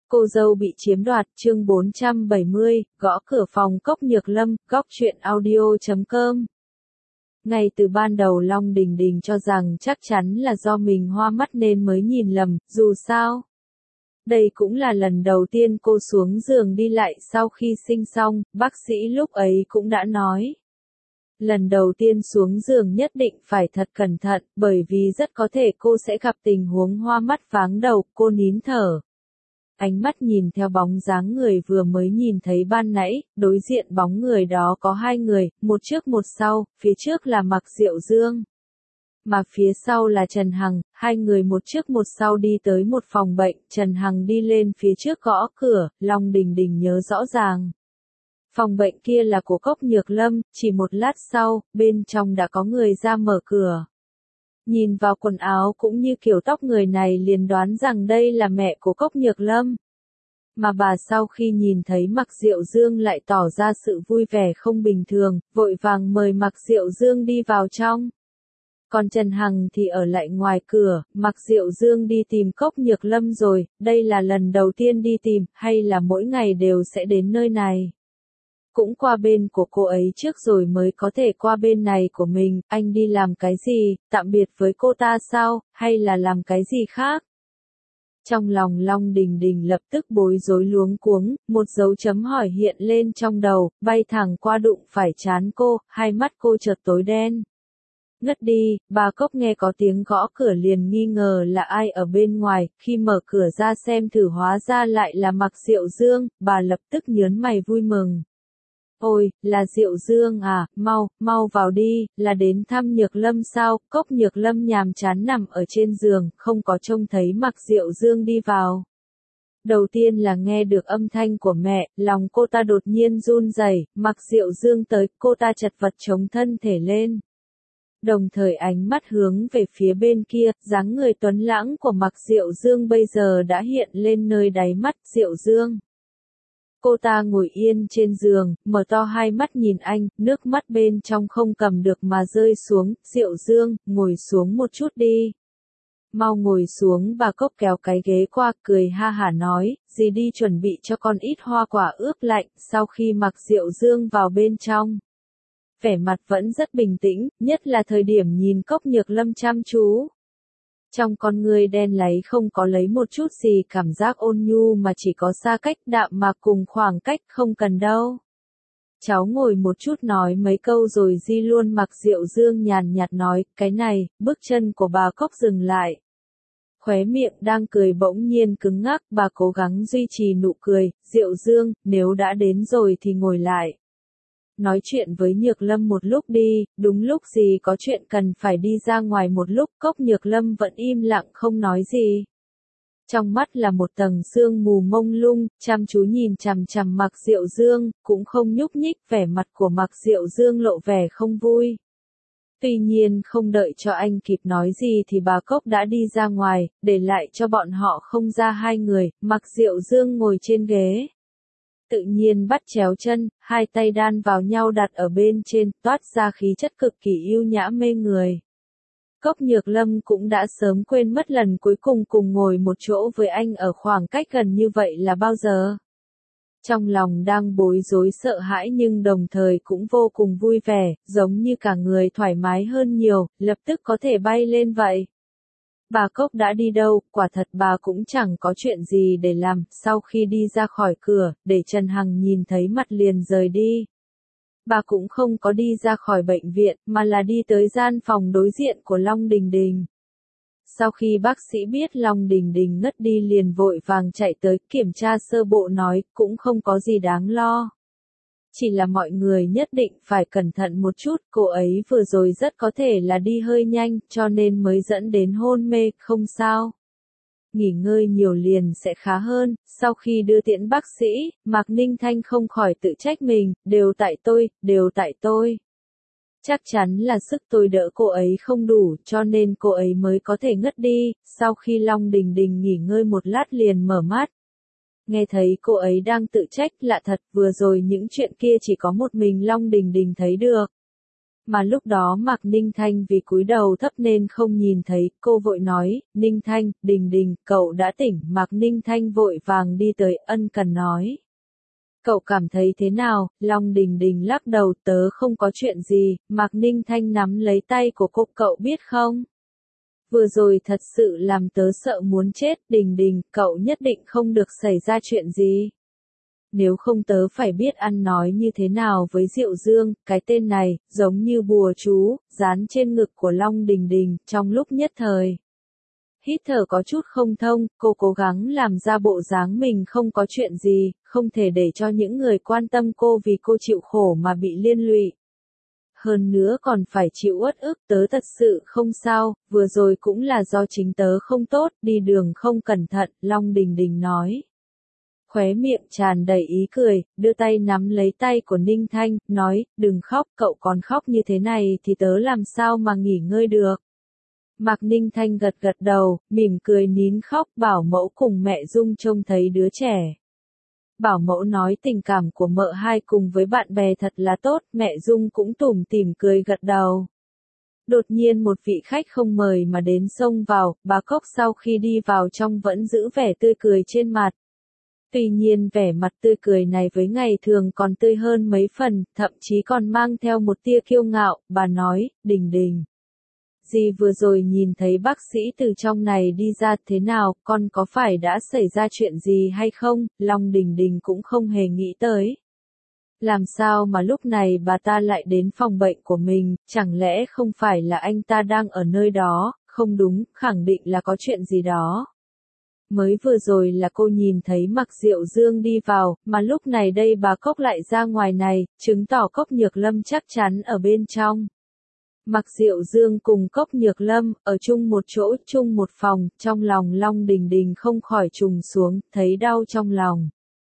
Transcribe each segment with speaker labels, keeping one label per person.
Speaker 1: Cô dâu bị chiếm đoạt, chương 470, gõ cửa phòng Cốc Nhược Lâm, góc truyện audio.com. Ngay từ ban đầu Long Đình Đình cho rằng chắc chắn là do mình hoa mắt nên mới nhìn lầm, dù sao. Đây cũng là lần đầu tiên cô xuống giường đi lại sau khi sinh xong, bác sĩ lúc ấy cũng đã nói. Lần đầu tiên xuống giường nhất định phải thật cẩn thận, bởi vì rất có thể cô sẽ gặp tình huống hoa mắt váng đầu, cô nín thở. Ánh mắt nhìn theo bóng dáng người vừa mới nhìn thấy ban nãy, đối diện bóng người đó có hai người, một trước một sau, phía trước là Mạc Diệu Dương. Mà phía sau là Trần Hằng, hai người một trước một sau đi tới một phòng bệnh, Trần Hằng đi lên phía trước gõ cửa, Long Đình Đình nhớ rõ ràng. Phòng bệnh kia là của Cốc Nhược Lâm, chỉ một lát sau, bên trong đã có người ra mở cửa. Nhìn vào quần áo cũng như kiểu tóc người này liền đoán rằng đây là mẹ của Cốc Nhược Lâm. Mà bà sau khi nhìn thấy Mạc Diệu Dương lại tỏ ra sự vui vẻ không bình thường, vội vàng mời Mạc Diệu Dương đi vào trong. Còn Trần Hằng thì ở lại ngoài cửa, Mạc Diệu Dương đi tìm Cốc Nhược Lâm rồi, đây là lần đầu tiên đi tìm, hay là mỗi ngày đều sẽ đến nơi này. Cũng qua bên của cô ấy trước rồi mới có thể qua bên này của mình, anh đi làm cái gì, tạm biệt với cô ta sao, hay là làm cái gì khác? Trong lòng Long Đình Đình lập tức bối rối luống cuống, một dấu chấm hỏi hiện lên trong đầu, bay thẳng qua đụng phải trán cô, hai mắt cô chợt tối đen. Ngất đi, bà Cốc nghe có tiếng gõ cửa liền nghi ngờ là ai ở bên ngoài, khi mở cửa ra xem thử hóa ra lại là Mạc Diệu Dương, bà lập tức nhớn mày vui mừng. Ôi, là Diệu Dương à, mau vào đi, là đến thăm Nhược Lâm sao? Cốc Nhược Lâm nhàm chán nằm ở trên giường, không có trông thấy Mạc Diệu Dương đi vào. Đầu tiên là nghe được âm thanh của mẹ, lòng cô ta đột nhiên run rẩy, Mạc Diệu Dương tới, cô ta chật vật chống thân thể lên. Đồng thời ánh mắt hướng về phía bên kia, dáng người tuấn lãng của Mạc Diệu Dương bây giờ đã hiện lên nơi đáy mắt Diệu Dương. Cô ta ngồi yên trên giường, mở to hai mắt nhìn anh, nước mắt bên trong không cầm được mà rơi xuống, Diệu Dương, ngồi xuống một chút đi. Mau ngồi xuống, bà Cốc kéo cái ghế qua, cười ha hả nói, dì đi chuẩn bị cho con ít hoa quả ướp lạnh, sau khi Mạc Diệu Dương vào bên trong. Vẻ mặt vẫn rất bình tĩnh, nhất là thời điểm nhìn Cốc Nhược Lâm chăm chú. Trong con người đen láy không có lấy một chút gì cảm giác ôn nhu mà chỉ có xa cách đạm mạc cùng khoảng cách không cần đâu. Cháu ngồi một chút nói mấy câu rồi di luôn. Mạc Diệu Dương nhàn nhạt nói, cái này, bước chân của bà Cốc dừng lại. Khóe miệng đang cười bỗng nhiên cứng ngắc, bà cố gắng duy trì nụ cười, Diệu Dương, nếu đã đến rồi thì ngồi lại. Nói chuyện với Nhược Lâm một lúc đi, đúng lúc gì có chuyện cần phải đi ra ngoài một lúc, Cốc Nhược Lâm vẫn im lặng không nói gì. Trong mắt là một tầng sương mù mông lung, chăm chú nhìn chằm chằm Mạc Diệu Dương, cũng không nhúc nhích, vẻ mặt của Mạc Diệu Dương lộ vẻ không vui. Tuy nhiên không đợi cho anh kịp nói gì thì bà Cốc đã đi ra ngoài, để lại cho bọn họ không ra hai người, Mạc Diệu Dương ngồi trên ghế. Tự nhiên bắt chéo chân, hai tay đan vào nhau đặt ở bên trên, toát ra khí chất cực kỳ yêu nhã mê người. Cốc Nhược Lâm cũng đã sớm quên mất lần cuối cùng cùng ngồi một chỗ với anh ở khoảng cách gần như vậy là bao giờ. Trong lòng đang bối rối sợ hãi nhưng đồng thời cũng vô cùng vui vẻ, giống như cả người thoải mái hơn nhiều, lập tức có thể bay lên vậy. Bà Cốc đã đi đâu, quả thật bà cũng chẳng có chuyện gì để làm, sau khi đi ra khỏi cửa, để Trần Hằng nhìn thấy mặt liền rời đi. Bà cũng không có đi ra khỏi bệnh viện, mà là đi tới gian phòng đối diện của Long Đình Đình. Sau khi bác sĩ biết Long Đình Đình ngất đi liền vội vàng chạy tới kiểm tra sơ bộ nói, cũng không có gì đáng lo. Chỉ là mọi người nhất định phải cẩn thận một chút, cô ấy vừa rồi rất có thể là đi hơi nhanh, cho nên mới dẫn đến hôn mê, không sao. Nghỉ ngơi nhiều liền sẽ khá hơn. Sau khi đưa tiễn bác sĩ, Mạc Ninh Thanh không khỏi tự trách mình, đều tại tôi. Chắc chắn là sức tôi đỡ cô ấy không đủ, cho nên cô ấy mới có thể ngất đi. Sau khi Long Đình Đình nghỉ ngơi một lát liền mở mắt. Nghe thấy cô ấy đang tự trách, lạ thật, vừa rồi những chuyện kia chỉ có một mình Long Đình Đình thấy được. Mà lúc đó Mạc Ninh Thanh vì cúi đầu thấp nên không nhìn thấy, cô vội nói, Ninh Thanh, Đình Đình, cậu đã tỉnh, Mạc Ninh Thanh vội vàng đi tới, ân cần nói. Cậu cảm thấy thế nào? Long Đình Đình lắc đầu, tớ không có chuyện gì, Mạc Ninh Thanh nắm lấy tay của cô, cậu biết không? Vừa rồi thật sự làm tớ sợ muốn chết, Đình Đình, cậu nhất định không được xảy ra chuyện gì. Nếu không tớ phải biết ăn nói như thế nào với Diệu Dương, cái tên này, giống như bùa chú, dán trên ngực của Long Đình Đình, trong lúc nhất thời. Hít thở có chút không thông, cô cố gắng làm ra bộ dáng mình không có chuyện gì, không thể để cho những người quan tâm cô vì cô chịu khổ mà bị liên lụy. Hơn nữa còn phải chịu uất ức, tớ thật sự không sao, vừa rồi cũng là do chính tớ không tốt, đi đường không cẩn thận, Long Đình Đình nói. Khóe miệng tràn đầy ý cười, đưa tay nắm lấy tay của Ninh Thanh, nói, đừng khóc, cậu còn khóc như thế này thì tớ làm sao mà nghỉ ngơi được. Mạc Ninh Thanh gật gật đầu, mỉm cười nín khóc, bảo mẫu cùng mẹ Dung trông thấy đứa trẻ. Bảo mẫu nói tình cảm của mợ hai cùng với bạn bè thật là tốt, mẹ Dung cũng tủm tỉm cười gật đầu. Đột nhiên một vị khách không mời mà đến xông vào, bà Cốc sau khi đi vào trong vẫn giữ vẻ tươi cười trên mặt. Tuy nhiên vẻ mặt tươi cười này với ngày thường còn tươi hơn mấy phần, thậm chí còn mang theo một tia kiêu ngạo, bà nói, Đình Đình. Dì vừa rồi nhìn thấy bác sĩ từ trong này đi ra thế nào, con có phải đã xảy ra chuyện gì hay không, Long Đình Đình cũng không hề nghĩ tới. Làm sao mà lúc này bà ta lại đến phòng bệnh của mình, chẳng lẽ không phải là anh ta đang ở nơi đó, không đúng, khẳng định là có chuyện gì đó. Mới vừa rồi là cô nhìn thấy Mạc Diệu Dương đi vào, mà lúc này đây bà Cốc lại ra ngoài này, chứng tỏ Cốc Nhược Lâm chắc chắn ở bên trong. Mạc Diệu Dương cùng Cốc Nhược Lâm, ở chung một chỗ, chung một phòng, trong lòng Long Đình Đình không khỏi trùng xuống, thấy đau trong lòng.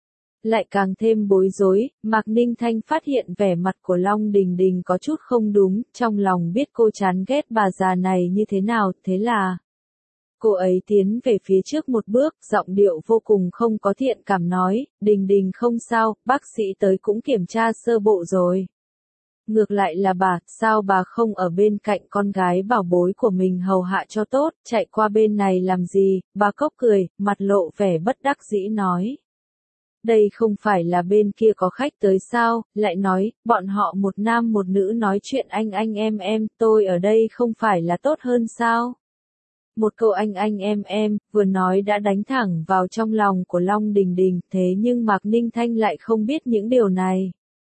Speaker 1: Lại càng thêm bối rối, Mạc Ninh Thanh phát hiện vẻ mặt của Long Đình Đình có chút không đúng, trong lòng biết cô chán ghét bà già này như thế nào, thế là... Cô ấy tiến về phía trước một bước, giọng điệu vô cùng không có thiện cảm nói, Đình Đình không sao, bác sĩ tới cũng kiểm tra sơ bộ rồi. Ngược lại là bà, sao bà không ở bên cạnh con gái bảo bối của mình hầu hạ cho tốt, chạy qua bên này làm gì, bà Cốc cười, mặt lộ vẻ bất đắc dĩ nói. Đây không phải là bên kia có khách tới sao, lại nói, bọn họ một nam một nữ nói chuyện anh em, tôi ở đây không phải là tốt hơn sao? Một câu anh em, vừa nói đã đánh thẳng vào trong lòng của Long Đình Đình, thế nhưng Mạc Ninh Thanh lại không biết những điều này.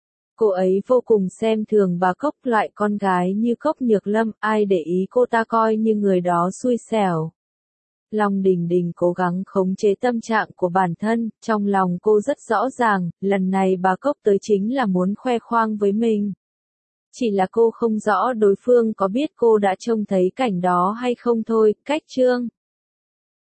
Speaker 1: Cô ấy vô cùng xem thường bà Cốc, loại con gái như Cốc Nhược Lâm, ai để ý cô ta coi như người đó xui xẻo. Long Đình Đình cố gắng khống chế tâm trạng của bản thân, trong lòng cô rất rõ ràng, lần này bà Cốc tới chính là muốn khoe khoang với mình. Chỉ là cô không rõ đối phương có biết cô đã trông thấy cảnh đó hay không thôi, cách chương.